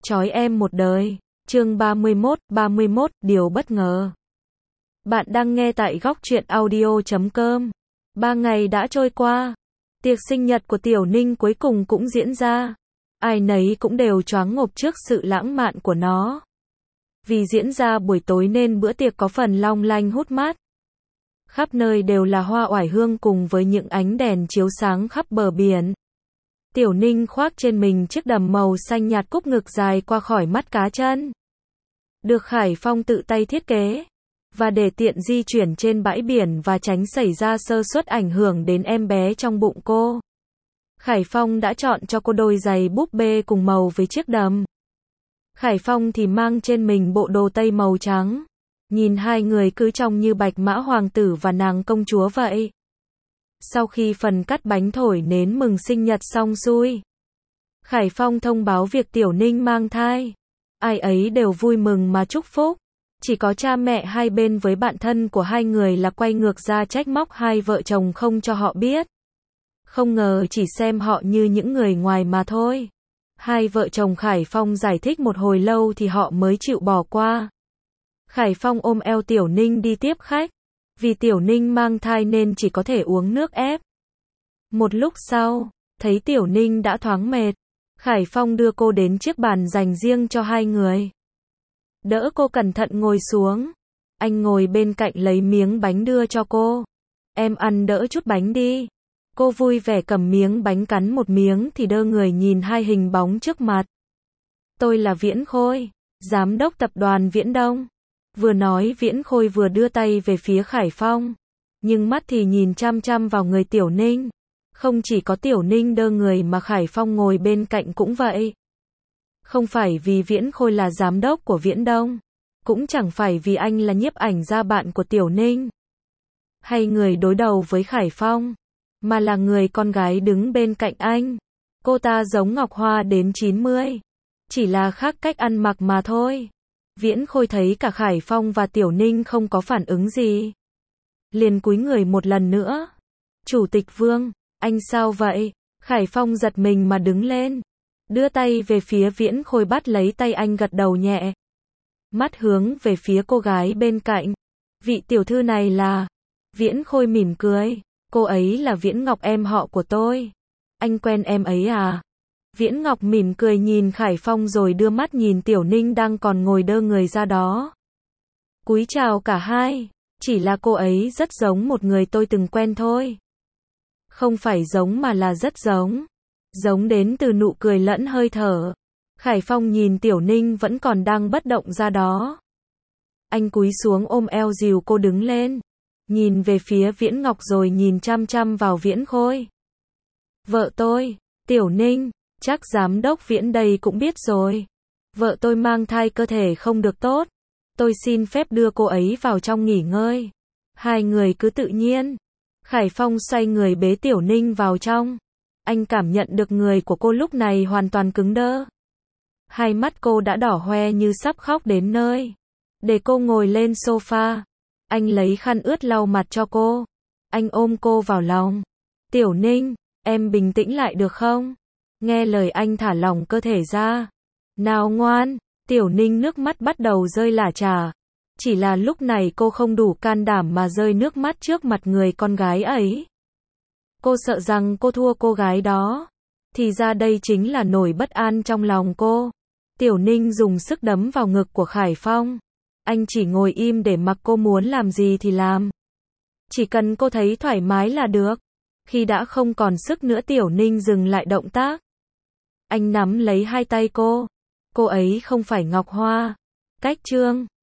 Trói em một đời. Chương 31, điều bất ngờ. Bạn đang nghe tại góc truyện audio.com. 3 ngày đã trôi qua. Tiệc sinh nhật của Tiểu Ninh cuối cùng cũng diễn ra. Ai nấy cũng đều choáng ngộp trước sự lãng mạn của nó. Vì diễn ra buổi tối nên bữa tiệc có phần long lanh hút mắt. Khắp nơi đều là hoa oải hương cùng với những ánh đèn chiếu sáng khắp bờ biển. Tiểu Ninh khoác trên mình chiếc đầm màu xanh nhạt cúp ngực dài qua khỏi mắt cá chân. Được Khải Phong tự tay thiết kế. Và để tiện di chuyển trên bãi biển và tránh xảy ra sơ suất ảnh hưởng đến em bé trong bụng cô. Khải Phong đã chọn cho cô đôi giày búp bê cùng màu với chiếc đầm. Khải Phong thì mang trên mình bộ đồ tây màu trắng. Nhìn hai người cứ trông như bạch mã hoàng tử và nàng công chúa vậy. Sau khi phần cắt bánh thổi nến mừng sinh nhật xong xuôi, Khải Phong thông báo việc Tiểu Ninh mang thai. Ai ấy đều vui mừng mà chúc phúc. Chỉ có cha mẹ hai bên với bạn thân của hai người là quay ngược ra trách móc hai vợ chồng không cho họ biết. Không ngờ chỉ xem họ như những người ngoài mà thôi. Hai vợ chồng Khải Phong giải thích một hồi lâu thì họ mới chịu bỏ qua. Khải Phong ôm eo Tiểu Ninh đi tiếp khách. Vì Tiểu Ninh mang thai nên chỉ có thể uống nước ép. Một lúc sau, thấy Tiểu Ninh đã thoáng mệt, Khải Phong đưa cô đến chiếc bàn dành riêng cho hai người. Đỡ cô cẩn thận ngồi xuống. Anh ngồi bên cạnh lấy miếng bánh đưa cho cô. Em ăn đỡ chút bánh đi. Cô vui vẻ cầm miếng bánh cắn một miếng thì đơ người nhìn hai hình bóng trước mặt. Tôi là Viễn Khôi, giám đốc tập đoàn Viễn Đông. Vừa nói Viễn Khôi vừa đưa tay về phía Khải Phong. Nhưng mắt thì nhìn chăm chăm vào người Tiểu Ninh. Không chỉ có Tiểu Ninh đơ người mà Khải Phong ngồi bên cạnh cũng vậy. Không phải vì Viễn Khôi là giám đốc của Viễn Đông. Cũng chẳng phải vì anh là nhiếp ảnh gia bạn của Tiểu Ninh. Hay người đối đầu với Khải Phong. Mà là người con gái đứng bên cạnh anh. Cô ta giống Ngọc Hoa đến 90. Chỉ là khác cách ăn mặc mà thôi. Viễn Khôi thấy cả Khải Phong và Tiểu Ninh không có phản ứng gì. Liền cúi người một lần nữa. Chủ tịch Vương, anh sao vậy? Khải Phong giật mình mà đứng lên. Đưa tay về phía Viễn Khôi bắt lấy tay anh gật đầu nhẹ. Mắt hướng về phía cô gái bên cạnh. Vị tiểu thư này là... Viễn Khôi mỉm cười. Cô ấy là Viễn Ngọc em họ của tôi. Anh quen em ấy à? Viễn Ngọc mỉm cười nhìn Khải Phong rồi đưa mắt nhìn Tiểu Ninh đang còn ngồi đơ người ra đó. Cúi chào cả hai. Chỉ là cô ấy rất giống một người tôi từng quen thôi. Không phải giống mà là rất giống. Giống đến từ nụ cười lẫn hơi thở. Khải Phong nhìn Tiểu Ninh vẫn còn đang bất động ra đó. Anh cúi xuống ôm eo dìu cô đứng lên. Nhìn về phía Viễn Ngọc rồi nhìn chăm chăm vào Viễn Khôi. Vợ tôi, Tiểu Ninh, chắc giám đốc Viễn đây cũng biết rồi. Vợ tôi mang thai cơ thể không được tốt. Tôi xin phép đưa cô ấy vào trong nghỉ ngơi. Hai người cứ tự nhiên. Khải Phong xoay người bế Tiểu Ninh vào trong. Anh cảm nhận được người của cô lúc này hoàn toàn cứng đơ. Hai mắt cô đã đỏ hoe như sắp khóc đến nơi. Để cô ngồi lên sofa. Anh lấy khăn ướt lau mặt cho cô. Anh ôm cô vào lòng. Tiểu Ninh, em bình tĩnh lại được không? Nghe lời anh thả lỏng cơ thể ra. Nào ngoan. Tiểu Ninh nước mắt bắt đầu rơi lả chả. Chỉ là lúc này cô không đủ can đảm mà rơi nước mắt trước mặt người con gái ấy. Cô sợ rằng cô thua cô gái đó. Thì ra đây chính là nỗi bất an trong lòng cô. Tiểu Ninh dùng sức đấm vào ngực của Khải Phong. Anh chỉ ngồi im để mặc cô muốn làm gì thì làm. Chỉ cần cô thấy thoải mái là được. Khi đã không còn sức nữa Tiểu Ninh dừng lại động tác. Anh nắm lấy hai tay cô. Cô ấy không phải Ngọc Hoa. Cách Trương.